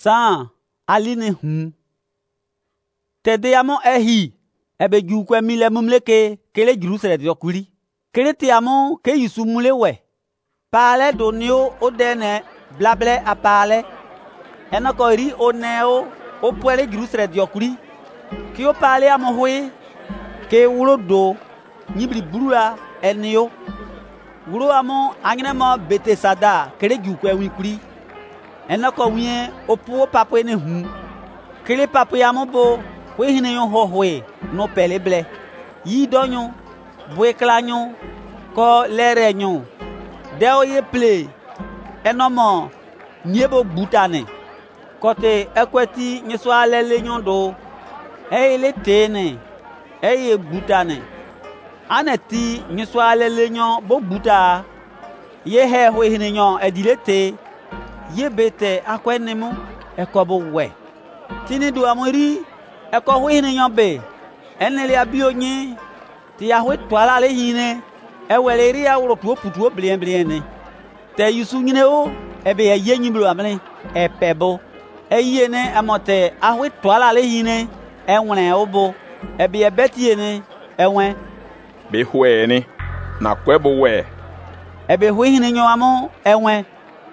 San aline hun. Tede amo ehi ebe jukwe mile mumleke kele Jerusalem yokuri. Kele te amo ke Yesu mule we. Pale donio odene blable apale. Enoko ri oneo o puele Jerusalem yokuri. Ki o pale amo hoe ke wulo do nyibri burua enio. Wulo amo agnemo Betesada kele jukwe wikuri. Enoko wien opu papo ne hu. Kele papo amo bo we hine yon hohwe no peleble. Yi donyo bwe klanyo ko lere nyo. Deo ye ple enomo nyebo butane. Kote ekweti nyeswa lele nyon do. Le tene ye butane. Aneti nyeswa lele nyon bo buta. Ye he we hine nyon edilete. Ye bete akwenemu ekobo we. Tini do amori eko we hine nyon be. Enele abionye ti yahwe twala le hine eweleri awro tuo putuo blien ne. Te Yesu nyine o ebe ye nyimlo amle epebo. Eye ne amote ahwe twala le hine enwene obo ebe ebetie ne enwe be hwe ne na kwebo we ebe hwe hine nyo amo enwe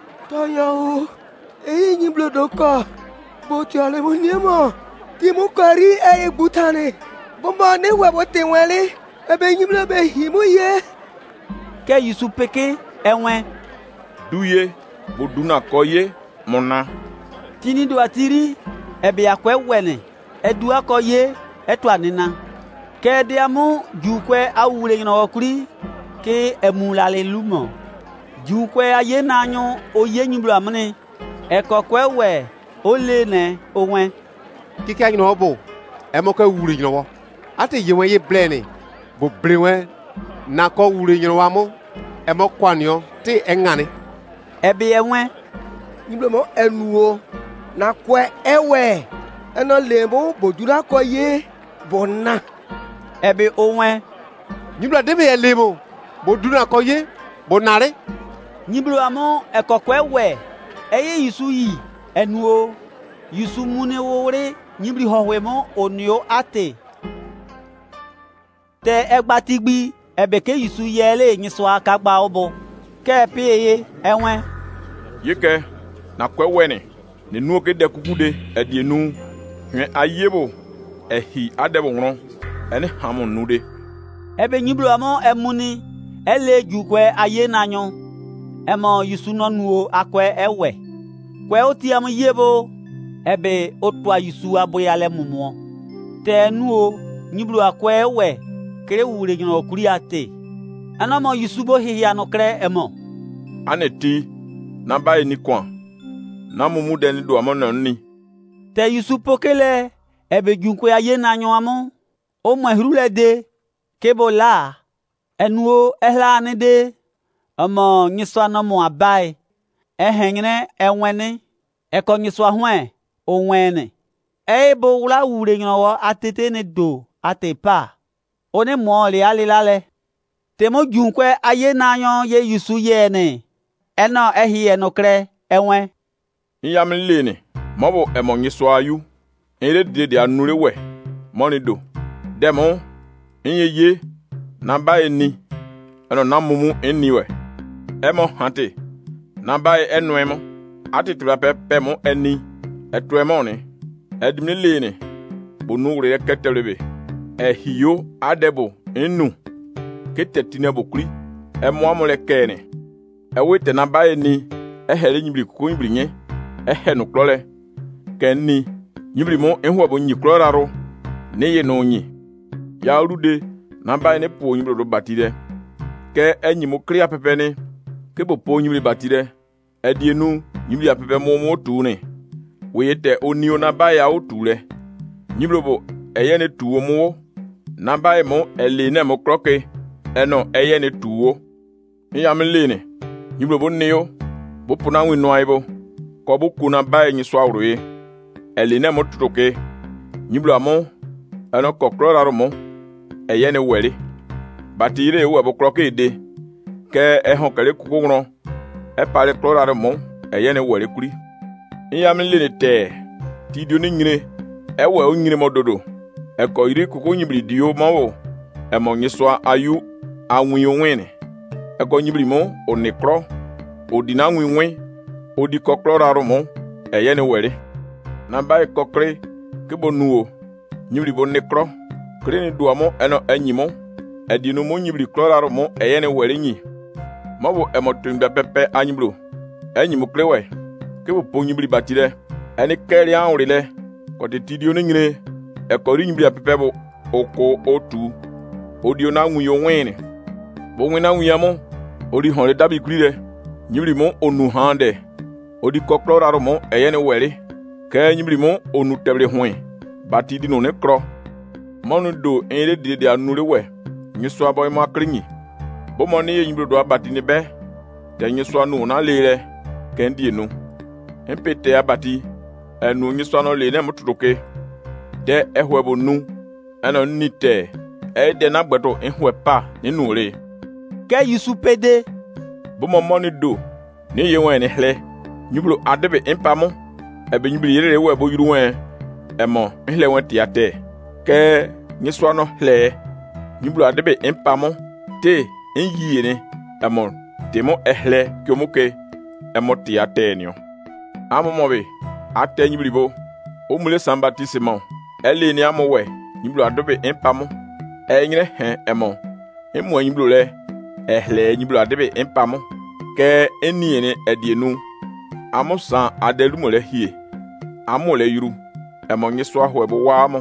Toyo nyimlo doko bo ti ale mo niemo ti mo kari butane bomba ne we bo te wele ebe nyimlo be himu ye ke Yesu peke enwe duye bo duna koye mona tini do atiri ebe akwe wene edu akoye etu anina ke diamu jukwe awule no okuri ke emulale lumo jukwe aye nanyo oye nyimlo amne ekokwe we ole ne owen kike anyi no bo emoka wure nyino wo ate yewen ye blene bo blewen na ko wure nyino wa mo emokwanyo te engane ebe enwe nyimlo mo enuo na kwe ewe eno lebo bodura ko ye bonna ebe owen nyimlo debe ye lebo bodura ko ye bonare nyimlo amo ekokwe we eye Yesu yi enuo Yesu mune wore nyibri hohwemo onio ate te egbatigbi ebe ke Yesu yele nyiso akagba obo ke piye enwe yeke na kwewene ne nuo ke de kukude edienu hwe ayebo ehi adebo wron ene hamon nude ebe nyibro amo emuni ele jukwe aye nanyo emo Yesu nonuo akwe ewe kwe oti am yebo ebe otwa Yesu aboyale mumo te nuo nyibro akwe ewe kere wure nyo okuri ate anamo Yesu bo hihia no kre emo aneti na bae ni kwa na mumu deni do amono ni te Yesu pokele ebe junkwe aye nanyo amo o mo hirule de kebola enuo ehla ne de omo nyiswa no mo abai ehenyene enwene eko nyiswa hwe onwene ebo wula wure nyowo atete ne do atepa one mo le alilale temo junkwe aye nanyo ye Yesu ye ne eno ehi enokre enwe iyam lene mobo emonyi so ayu ere de anure we monido demo ye na bae ni eno na mumu eniwe emo hante na bae enuemo atitura pepe mo eni etuemo ni edimne lene bonu re ketelebe ehiyo adebo enu ketetine bokuri emo amole kene ewete na bae ni ehere nyibri kuku nyibri nye ehenu klole kenni nyibri mo ehu abo nyi kloraro neye no nyi ya rude na bae ne po nyibri do batire ke enyi mo kria pepe ni ke bo po nyibri batire edienu nyibri apepe mo tu ne weyete onio na bae ya otule nyibri bo eye ne tuwo mo na bae mo ele ne mo kroke eno eye ne tuwo iyam lene nyibri bo neo bo puna wi no aibo ko bu kuna bae nyi so awroye eline mo tutoke nyiblo amo eno kokroraro mo eyene weri batire wo bo kroke ide ke ehon kale kukugro e pare kroraro mo eyene weri kuri Nyam le ne te ti dio ne nyine ewe o nyine mododo eko iri kuku nyibri dio mawo emo nyiswa ayu anwi onwene eko nyibri mo onikro odina anwi nwe odi kokro raro mo eye ne were na ba kokre kebo nuo nyibri bo nikro kre ni duamo eno enyimo edinu mo nyibri kro raro mo eye ne were nyi mawo emo tumba pepe anyibro enyimo krewe kebo po nyibri batire eni keri anwrile kote tidio ne nyine ekori nyibri apepebo oko otu odio na nwi onwene bo nwi na nwi amo odi honre dabi kurire nyibri mo onu hande odi kokro raro mo eye ne were ke nyibri mo onu tebre hwen bati di no ne kro monu do ere de anure we nyiswa boy ma krinyi bo mo ne nyibri do abati ne be de nyiswa no na lere kendi enu empete abati enu nyiswa no le ne mutudoke de ehwebo nu eno nite de na gbedo ehwe pa ninu re ke Yusu pede bo mo moni do ne ye wen ne hle nyibro adebe empamo ebe nyibri yere we bo yuru wen emo hle wen tiate ke nyiswa no hle nyibro adebe empamo te enyi ne emo temo ehle kyomuke emo tiate nyo amomobe ate nyibri bo o mule sambatisimo ele ni amowe nyibro adebe empamo enyre he emo emu nyibro le ehle nyibro adebe empamo ke eni ne edienu amusan adelumole hie amole yuru emo nyiswa ho ebo wamo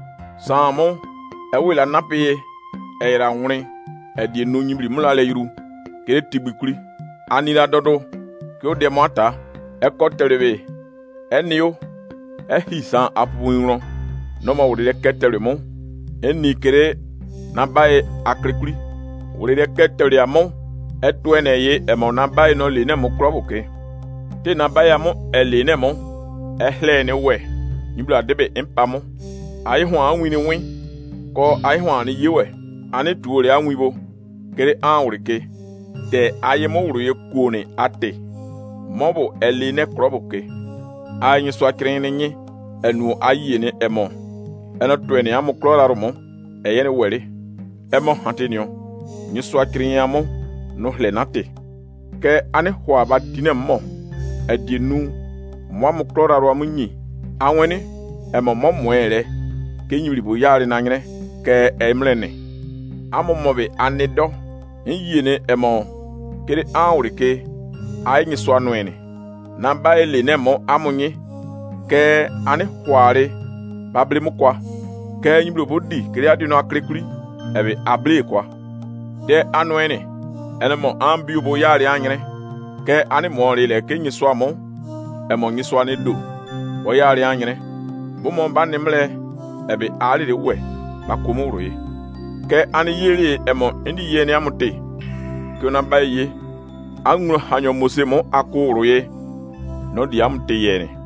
samo ewila nape era nwre edienu nyibri mula le yuru ke tigbikuri anila dodo ke o demo ata ekotelebe enio ehisan apunro no ma wure ketere mo eni kere na bae akrikuri wure ketere amo eto eneye emo na bae no le ne mo kroboke te na bae amo ele ne mo ehle ne we nyibla debe empamo ai ho anwini wi ko ai ho ani yewe ani tuore anwibo kere anwurike te aye mo wure kuo ne ate mobo ele ne kroboke anyi so akren nyi enu ayi ne emo eno to ene amo kloraro mo eye ne were emo hatenio nyi so akren amo no hle nate ke ane ho abadine mo edienu mo amo kloraro amunyi anwene emo mo moere ke nyibri bo yare na nyre ke emrene amo mobe anedo nyi ne emo kere anwrike ayi so anwene na ba ele ne mo amunyi ke ane hware bable mu kwa ke nyibro bodi kere adi no akrekuri ebe able kwa de anwene ene mo ambi bo yare anyre ke ane mo le ke nyiso amo emo nyiso ane do wo yare anyre bo mo ba ne mle ebe ale de we bakomo roye ke ane yere emo ndi ye ne amote ke na ba ye anwro hanyo mose mo akoro ye no di amte ye ne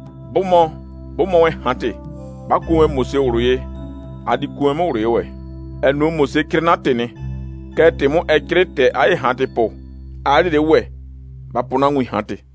bomo we hante bakuwe mose uruye adi kuwe mo uruye we enu mose krinate ne kete mo ekrete ai hante po ari de we bapuna ngwi hante